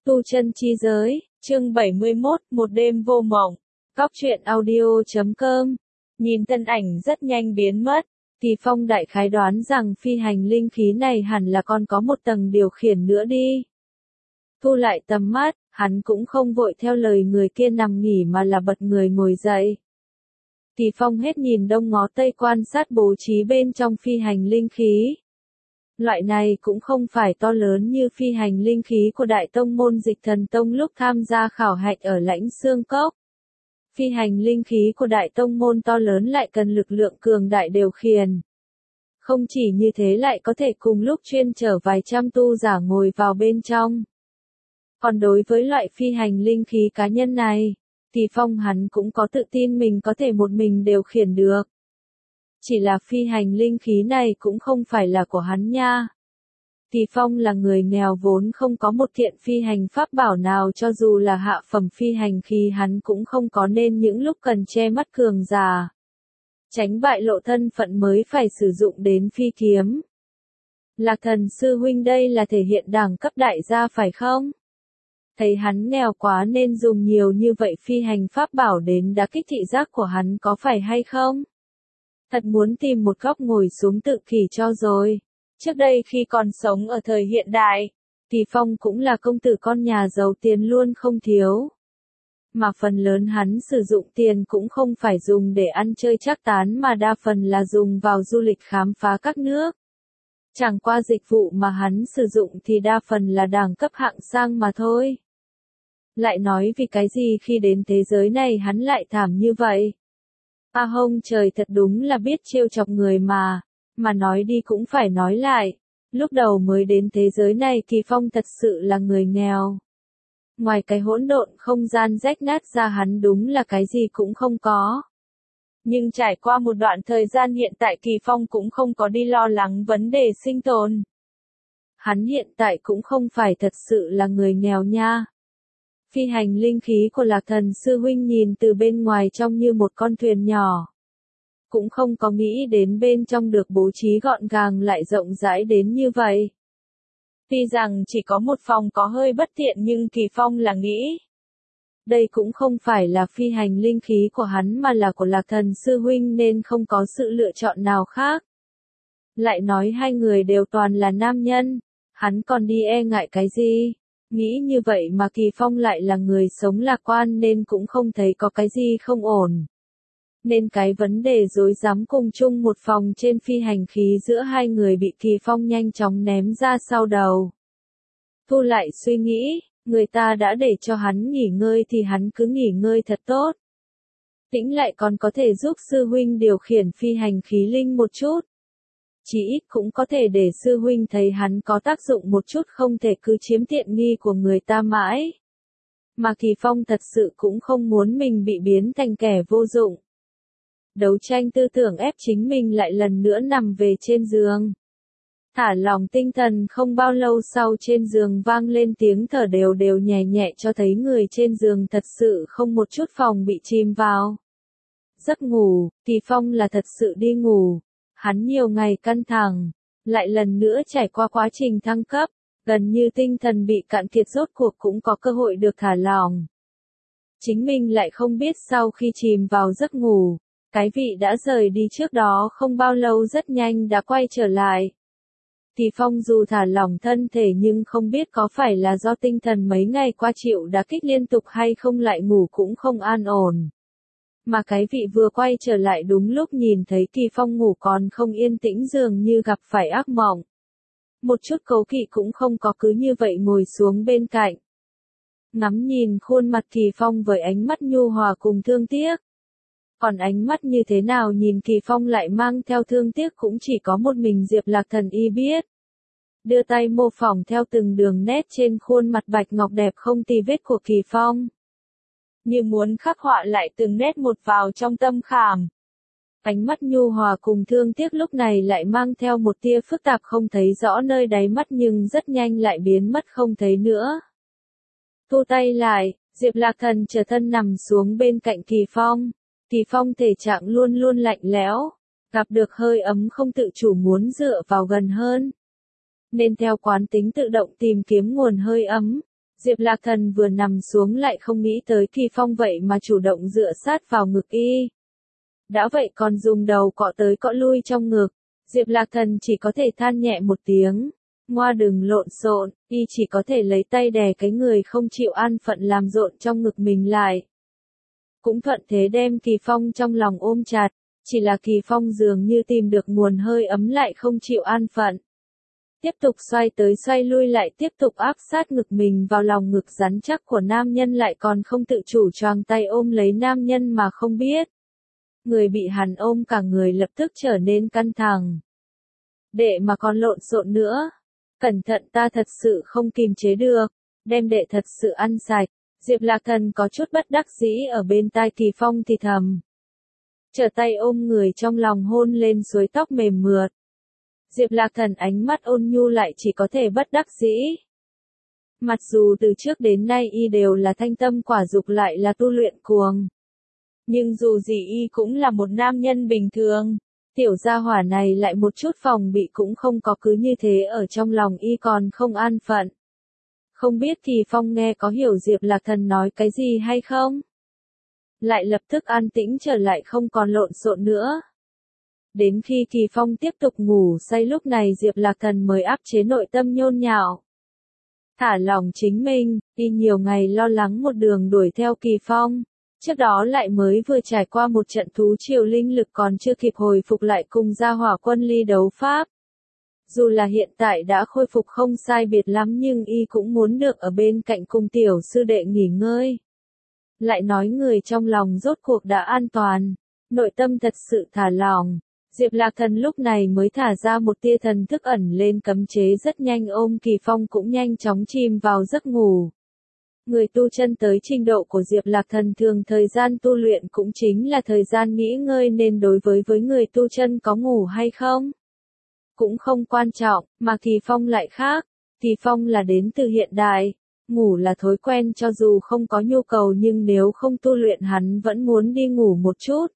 Tu chân chi giới, chương 71, một đêm vô mộng. Góc truyện audio.com. Nhìn thân ảnh rất nhanh biến mất, Kỳ Phong đại khái đoán rằng phi hành linh khí này hẳn là còn có một tầng điều khiển nữa đi. Thu lại tầm mắt, hắn cũng không vội theo lời người kia nằm nghỉ mà là bật người ngồi dậy. Kỳ Phong hết nhìn đông ngó tây quan sát bố trí bên trong phi hành linh khí. Loại này cũng không phải to lớn như phi hành linh khí của Đại Tông môn Dịch Thần Tông lúc tham gia khảo hạch ở Lãnh Xương Cốc. Phi hành linh khí của Đại Tông môn to lớn lại cần lực lượng cường đại điều khiển. Không chỉ như thế lại có thể cùng lúc chuyên chở vài trăm tu giả ngồi vào bên trong. Còn đối với loại phi hành linh khí cá nhân này, Kỳ Phong hắn cũng có tự tin mình có thể một mình điều khiển được. Chỉ là phi hành linh khí này cũng không phải là của hắn nha. Kỳ Phong là người nghèo vốn không có một thiện phi hành pháp bảo nào, cho dù là hạ phẩm phi hành khí hắn cũng không có, nên những lúc cần che mắt cường giả, tránh bại lộ thân phận mới phải sử dụng đến phi kiếm. Lạc Thần sư huynh đây là thể hiện đẳng cấp đại gia phải không? Thấy hắn nghèo quá nên dùng nhiều như vậy phi hành pháp bảo đến đả kích thị giác của hắn có phải hay không? Thật muốn tìm một góc ngồi xuống tự kỷ cho rồi. Trước đây khi còn sống ở thời hiện đại, Kỳ Phong cũng là công tử con nhà giàu, tiền luôn không thiếu. Mà phần lớn hắn sử dụng tiền cũng không phải dùng để ăn chơi trác tán mà đa phần là dùng vào du lịch khám phá các nước. Chẳng qua dịch vụ mà hắn sử dụng thì đa phần là đẳng cấp hạng sang mà thôi. Lại nói vì cái gì khi đến thế giới này hắn lại thảm như vậy? A Hông trời thật đúng là biết trêu chọc người mà nói đi cũng phải nói lại. Lúc đầu mới đến thế giới này Kỳ Phong thật sự là người nghèo. Ngoài cái hỗn độn không gian rách nát ra hắn đúng là cái gì cũng không có. Nhưng trải qua một đoạn thời gian hiện tại Kỳ Phong cũng không có đi lo lắng vấn đề sinh tồn. Hắn hiện tại cũng không phải thật sự là người nghèo nha. Phi hành linh khí của Lạc Thần sư huynh nhìn từ bên ngoài trông như một con thuyền nhỏ. Cũng không có nghĩ đến bên trong được bố trí gọn gàng lại rộng rãi đến như vậy. Tuy rằng chỉ có một phòng có hơi bất tiện nhưng Kỳ Phong là nghĩ. Đây cũng không phải là phi hành linh khí của hắn mà là của Lạc Thần sư huynh nên không có sự lựa chọn nào khác. Lại nói hai người đều toàn là nam nhân, hắn còn đi e ngại cái gì? Nghĩ như vậy mà Kỳ Phong lại là người sống lạc quan nên cũng không thấy có cái gì không ổn. Nên cái vấn đề rối rắm cùng chung một phòng trên phi hành khí giữa hai người bị Kỳ Phong nhanh chóng ném ra sau đầu. Thu lại suy nghĩ, người ta đã để cho hắn nghỉ ngơi thì hắn cứ nghỉ ngơi thật tốt. Tĩnh lại còn có thể giúp sư huynh điều khiển phi hành khí linh một chút. Chỉ ít cũng có thể để sư huynh thấy hắn có tác dụng một chút, không thể cứ chiếm tiện nghi của người ta mãi. Mà Kỳ Phong thật sự cũng không muốn mình bị biến thành kẻ vô dụng. Đấu tranh tư tưởng ép chính mình lại lần nữa nằm về trên giường. Thả lòng tinh thần không bao lâu sau trên giường vang lên tiếng thở đều đều nhẹ nhẹ cho thấy người trên giường thật sự không một chút phòng bị chìm vào. Giấc ngủ, Kỳ Phong là thật sự đi ngủ. Hắn nhiều ngày căng thẳng, lại lần nữa trải qua quá trình thăng cấp, gần như tinh thần bị cạn kiệt rốt cuộc cũng có cơ hội được thả lỏng. Chính mình lại không biết sau khi chìm vào giấc ngủ, cái vị đã rời đi trước đó không bao lâu rất nhanh đã quay trở lại. Kỳ Phong dù thả lỏng thân thể nhưng không biết có phải là do tinh thần mấy ngày qua chịu đả kích liên tục hay không lại ngủ cũng không an ổn. Mà cái vị vừa quay trở lại đúng lúc nhìn thấy Kỳ Phong ngủ còn không yên tĩnh dường như gặp phải ác mộng. Một chút cấu kỵ cũng không có, cứ như vậy ngồi xuống bên cạnh. Ngắm nhìn khuôn mặt Kỳ Phong với ánh mắt nhu hòa cùng thương tiếc. Còn ánh mắt như thế nào nhìn Kỳ Phong lại mang theo thương tiếc cũng chỉ có một mình Diệp Lạc Thần y biết. Đưa tay mô phỏng theo từng đường nét trên khuôn mặt bạch ngọc đẹp không tì vết của Kỳ Phong. Như muốn khắc họa lại từng nét một vào trong tâm khảm. Ánh mắt nhu hòa cùng thương tiếc lúc này lại mang theo một tia phức tạp không thấy rõ nơi đáy mắt nhưng rất nhanh lại biến mất không thấy nữa. Thu tay lại, Diệp Lạc Thần trở thân nằm xuống bên cạnh Kỳ Phong. Kỳ Phong thể trạng luôn luôn lạnh lẽo, gặp được hơi ấm không tự chủ muốn dựa vào gần hơn. Nên theo quán tính tự động tìm kiếm nguồn hơi ấm. Diệp Lạc Thần vừa nằm xuống lại không nghĩ tới Kỳ Phong vậy mà chủ động dựa sát vào ngực y. Đã vậy còn dùng đầu cọ tới cọ lui trong ngực. Diệp Lạc Thần chỉ có thể than nhẹ một tiếng. Ngoa đừng lộn xộn, y chỉ có thể lấy tay đè cái người không chịu an phận làm rộn trong ngực mình lại. Cũng thuận thế đem Kỳ Phong trong lòng ôm chặt, chỉ là Kỳ Phong dường như tìm được nguồn hơi ấm lại không chịu an phận. Tiếp tục xoay tới xoay lui lại tiếp tục áp sát ngực mình vào lòng ngực rắn chắc của nam nhân lại còn không tự chủ choàng tay ôm lấy nam nhân mà không biết. Người bị hắn ôm cả người lập tức trở nên căng thẳng. Đệ mà còn lộn xộn nữa. Cẩn thận ta thật sự không kìm chế được. Đem đệ thật sự ăn sạch. Diệp Lạc Thần có chút bất đắc dĩ ở bên tai Kỳ Phong thì thầm. Trở tay ôm người trong lòng hôn lên suối tóc mềm mượt. Diệp Lạc Thần ánh mắt ôn nhu lại chỉ có thể bất đắc dĩ. Mặc dù từ trước đến nay y đều là thanh tâm quả dục lại là tu luyện cuồng. Nhưng dù gì y cũng là một nam nhân bình thường. Tiểu gia hỏa này lại một chút phòng bị cũng không có, cứ như thế ở trong lòng y còn không an phận. Không biết Kỳ Phong nghe có hiểu Diệp Lạc Thần nói cái gì hay không? Lại lập tức an tĩnh trở lại không còn lộn xộn nữa. Đến khi Kỳ Phong tiếp tục ngủ say lúc này Diệp Lạc Thần mới áp chế nội tâm nhôn nháo. Thả lòng chính mình, y nhiều ngày lo lắng một đường đuổi theo Kỳ Phong. Trước đó lại mới vừa trải qua một trận thú triều linh lực còn chưa kịp hồi phục lại cùng gia hỏa quân ly đấu pháp. Dù là hiện tại đã khôi phục không sai biệt lắm nhưng y cũng muốn được ở bên cạnh cùng tiểu sư đệ nghỉ ngơi. Lại nói người trong lòng rốt cuộc đã an toàn, nội tâm thật sự thả lỏng. Diệp Lạc Thần lúc này mới thả ra một tia thần thức ẩn lên cấm chế rất nhanh ôm Kỳ Phong cũng nhanh chóng chìm vào giấc ngủ. Người tu chân tới trình độ của Diệp Lạc Thần thường thời gian tu luyện cũng chính là thời gian nghỉ ngơi nên đối với người tu chân có ngủ hay không cũng không quan trọng, mà Kỳ Phong lại khác. Kỳ Phong là đến từ hiện đại, ngủ là thói quen cho dù không có nhu cầu nhưng nếu không tu luyện hắn vẫn muốn đi ngủ một chút.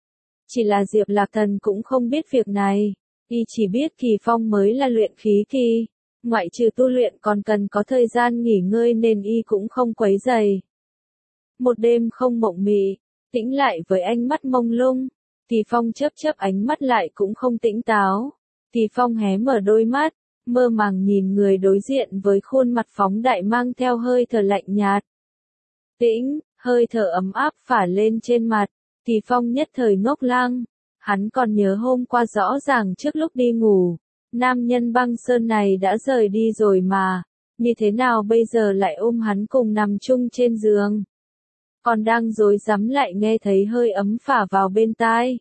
Chỉ là Diệp Lạc Thần cũng không biết việc này, y chỉ biết Kỳ Phong mới là luyện khí kỳ, ngoại trừ tu luyện còn cần có thời gian nghỉ ngơi nên y cũng không quấy rầy. Một đêm không mộng mị, tĩnh lại với ánh mắt mông lung, Kỳ Phong chớp chớp ánh mắt lại cũng không tỉnh táo. Kỳ Phong hé mở đôi mắt, mơ màng nhìn người đối diện với khuôn mặt phóng đại mang theo hơi thở lạnh nhạt. Tĩnh, hơi thở ấm áp phả lên trên mặt, Kỳ Phong nhất thời ngốc lăng. Hắn còn nhớ hôm qua rõ ràng trước lúc đi ngủ, nam nhân băng sơn này đã rời đi rồi mà, như thế nào bây giờ lại ôm hắn cùng nằm chung trên giường. Còn đang rối rắm lại nghe thấy hơi ấm phả vào bên tai.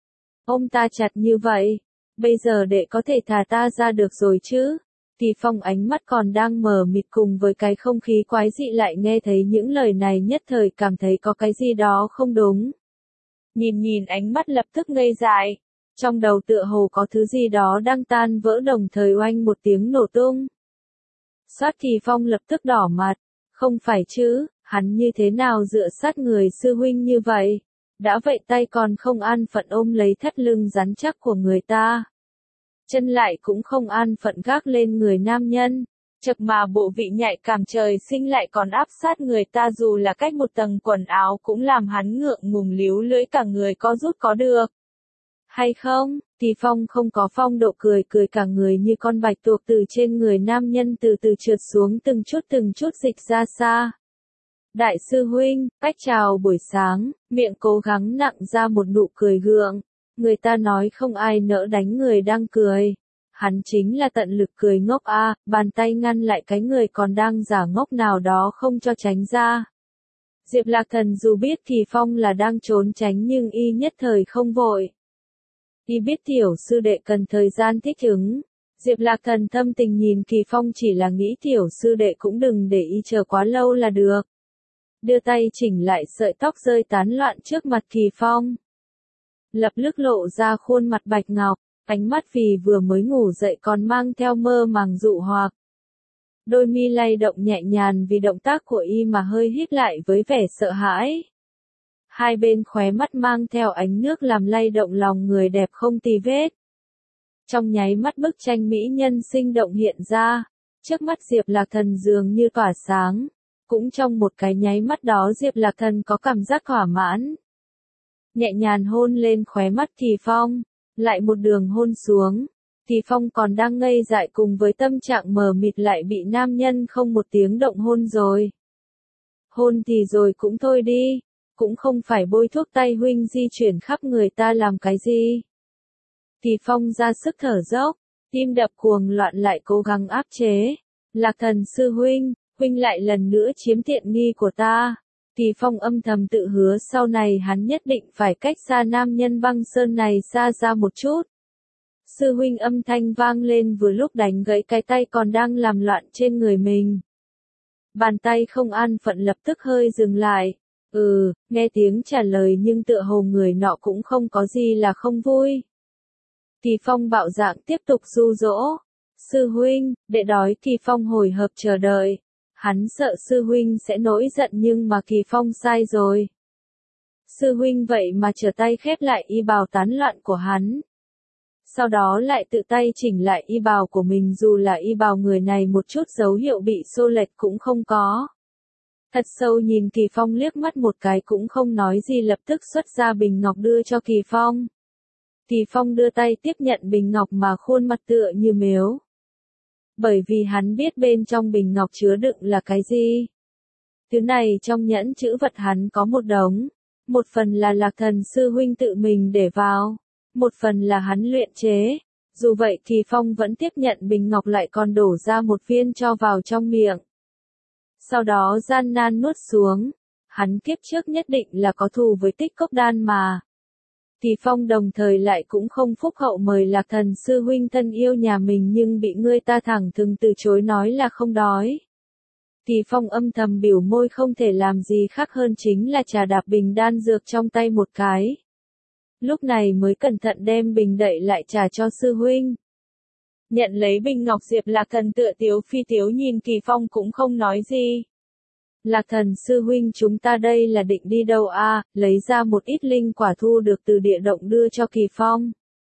Ôm ta chặt như vậy. Bây giờ đệ có thể thả ta ra được rồi chứ? Kỳ Phong ánh mắt còn đang mờ mịt cùng với cái không khí quái dị lại nghe thấy những lời này nhất thời cảm thấy có cái gì đó không đúng. Nhìn ánh mắt lập tức ngây dại. Trong đầu tựa hồ có thứ gì đó đang tan vỡ đồng thời oanh một tiếng nổ tung. Sát Kỳ Phong lập tức đỏ mặt. Không phải chứ, hắn như thế nào dựa sát người sư huynh như vậy? Đã vậy tay còn không an phận ôm lấy thắt lưng rắn chắc của người ta. Chân lại cũng không an phận gác lên người nam nhân. Chật mà bộ vị nhạy cảm trời sinh lại còn áp sát người ta dù là cách một tầng quần áo cũng làm hắn ngượng ngùng líu lưỡi cả người có rút có được. Hay không, Kỳ Phong không có phong độ cười cả người như con bạch tuộc từ trên người nam nhân từ từ trượt xuống từng chút dịch ra xa. Đại sư huynh, cách chào buổi sáng, miệng cố gắng nặng ra một nụ cười gượng. Người ta nói không ai nỡ đánh người đang cười. Hắn chính là tận lực cười ngốc a, bàn tay ngăn lại cái người còn đang giả ngốc nào đó không cho tránh ra. Diệp Lạc Thần dù biết Kỳ Phong là đang trốn tránh nhưng y nhất thời không vội. Y biết tiểu sư đệ cần thời gian thích ứng. Diệp Lạc Thần thâm tình nhìn Kỳ Phong chỉ là nghĩ tiểu sư đệ cũng đừng để y chờ quá lâu là được. Đưa tay chỉnh lại sợi tóc rơi tán loạn trước mặt Kỳ Phong. Lập tức lộ ra khuôn mặt bạch ngọc, ánh mắt vì vừa mới ngủ dậy còn mang theo mơ màng dụ hoặc. Đôi mi lay động nhẹ nhàng vì động tác của y mà hơi híp lại với vẻ sợ hãi. Hai bên khóe mắt mang theo ánh nước làm lay động lòng người đẹp không tì vết. Trong nháy mắt bức tranh mỹ nhân sinh động hiện ra. trước mắt Diệp Lạc Thần dường như tỏa sáng. Cũng trong một cái nháy mắt đó Diệp Lạc Thần có cảm giác thỏa mãn. Nhẹ nhàng hôn lên khóe mắt Kỳ Phong, lại một đường hôn xuống. Kỳ Phong còn đang ngây dại cùng với tâm trạng mờ mịt lại bị nam nhân không một tiếng động hôn rồi. Hôn thì rồi cũng thôi đi, cũng không phải bôi thuốc tay huynh di chuyển khắp người ta làm cái gì. Kỳ Phong ra sức thở dốc, tim đập cuồng loạn lại cố gắng áp chế. Lạc Thần sư huynh, huynh lại lần nữa chiếm tiện nghi của ta. Kỳ Phong âm thầm tự hứa sau này hắn nhất định phải cách xa nam nhân băng sơn này xa ra một chút. Sư huynh âm thanh vang lên vừa lúc đánh gãy cái tay còn đang làm loạn trên người mình. Bàn tay không an phận lập tức hơi dừng lại. Nghe tiếng trả lời nhưng tựa hồ người nọ cũng không có gì là không vui. Kỳ Phong bạo dạn tiếp tục ru dỗ. Sư huynh, đệ đói. Kỳ Phong hồi hộp chờ đợi. Hắn sợ sư huynh sẽ nổi giận nhưng mà Kỳ Phong sai rồi. Sư huynh vậy mà trở tay khép lại y bào tán loạn của hắn. Sau đó lại tự tay chỉnh lại y bào của mình dù là y bào người này một chút dấu hiệu bị xô lệch cũng không có. Thật sâu nhìn Kỳ Phong liếc mắt một cái cũng không nói gì lập tức xuất ra bình ngọc đưa cho Kỳ Phong. Kỳ Phong đưa tay tiếp nhận bình ngọc mà khuôn mặt tựa như mếu. Bởi vì hắn biết bên trong bình ngọc chứa đựng là cái gì. Thứ này trong nhẫn chữ vật hắn có một đống. Một phần là Lạc Thần sư huynh tự mình để vào. Một phần là hắn luyện chế. Dù vậy Kỳ Phong vẫn tiếp nhận bình ngọc lại còn đổ ra một viên cho vào trong miệng. Sau đó gian nan nuốt xuống. Hắn kiếp trước nhất định là có thù với Tích Cốc Đan mà. Kỳ Phong đồng thời lại cũng không phúc hậu mời Lạc Thần sư huynh thân yêu nhà mình nhưng bị người ta thẳng thừng từ chối nói là không đói. Kỳ Phong âm thầm biểu môi không thể làm gì khác hơn chính là trà đạp bình đan dược trong tay một cái. Lúc này mới cẩn thận đem bình đậy lại trà cho sư huynh. Nhận lấy bình ngọc Diệp Lạc Thần tựa tiếu phi tiếu nhìn Kỳ Phong cũng không nói gì. Lạc Thần sư huynh chúng ta đây là định đi đâu a? Lấy ra một ít linh quả thu được từ địa động đưa cho Kỳ Phong.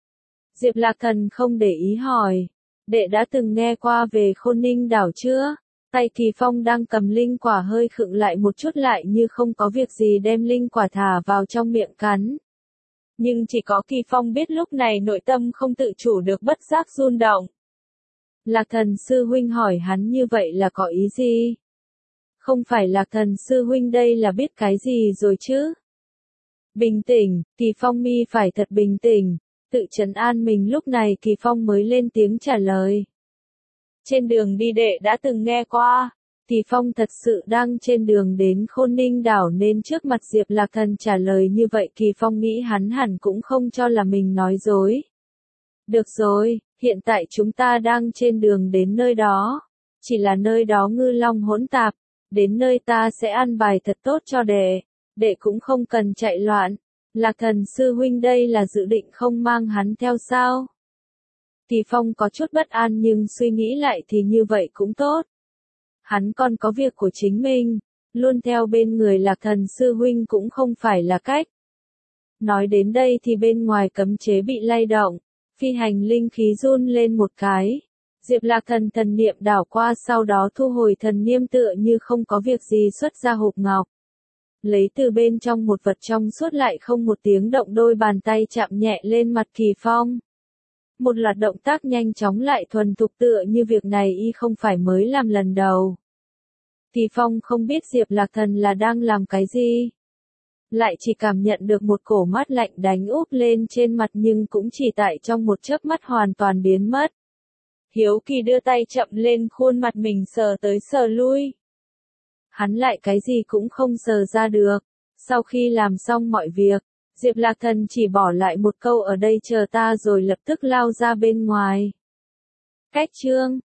Diệp Lạc Thần không để ý hỏi. Đệ đã từng nghe qua về Khôn Ninh đảo chưa? Tay Kỳ Phong đang cầm linh quả hơi khựng lại một chút lại như không có việc gì đem linh quả thả vào trong miệng cắn. Nhưng chỉ có Kỳ Phong biết lúc này nội tâm không tự chủ được bất giác run động. Lạc Thần sư huynh hỏi hắn như vậy là có ý gì? Không phải Lạc Thần sư huynh đây là biết cái gì rồi chứ? Bình tĩnh, Kỳ Phong mi phải thật bình tĩnh, tự trấn an mình lúc này Kỳ Phong mới lên tiếng trả lời. Trên đường đi đệ đã từng nghe qua, Kỳ Phong thật sự đang trên đường đến Khôn Ninh đảo nên trước mặt Diệp Lạc Thần trả lời như vậy Kỳ Phong nghĩ hắn hẳn cũng không cho là mình nói dối. Được rồi, hiện tại chúng ta đang trên đường đến nơi đó, chỉ là nơi đó ngư long hỗn tạp. Đến nơi ta sẽ ăn bài thật tốt cho đệ cũng không cần chạy loạn. Lạc Thần sư huynh đây là dự định không mang hắn theo sao? Kỳ Phong có chút bất an nhưng suy nghĩ lại thì như vậy cũng tốt. Hắn còn có việc của chính mình, luôn theo bên người Lạc Thần sư huynh cũng không phải là cách. Nói đến đây thì bên ngoài cấm chế bị lay động, phi hành linh khí run lên một cái. Diệp Lạc Thần thần niệm đảo qua sau đó thu hồi thần niệm tựa như không có việc gì xuất ra hộp ngọc. Lấy từ bên trong một vật trong suốt lại không một tiếng động đôi bàn tay chạm nhẹ lên mặt Kỳ Phong. Một loạt động tác nhanh chóng lại thuần thục tựa như việc này y không phải mới làm lần đầu. Kỳ Phong không biết Diệp Lạc Thần là đang làm cái gì. Lại chỉ cảm nhận được một cổ mát lạnh đánh úp lên trên mặt nhưng cũng chỉ tại trong một chớp mắt hoàn toàn biến mất. Hiếu Kỳ đưa tay chậm lên khuôn mặt mình sờ tới sờ lui. Hắn lại cái gì cũng không sờ ra được. Sau khi làm xong mọi việc, Diệp Lạc Thần chỉ bỏ lại một câu ở đây chờ ta rồi lập tức lao ra bên ngoài. Cách chương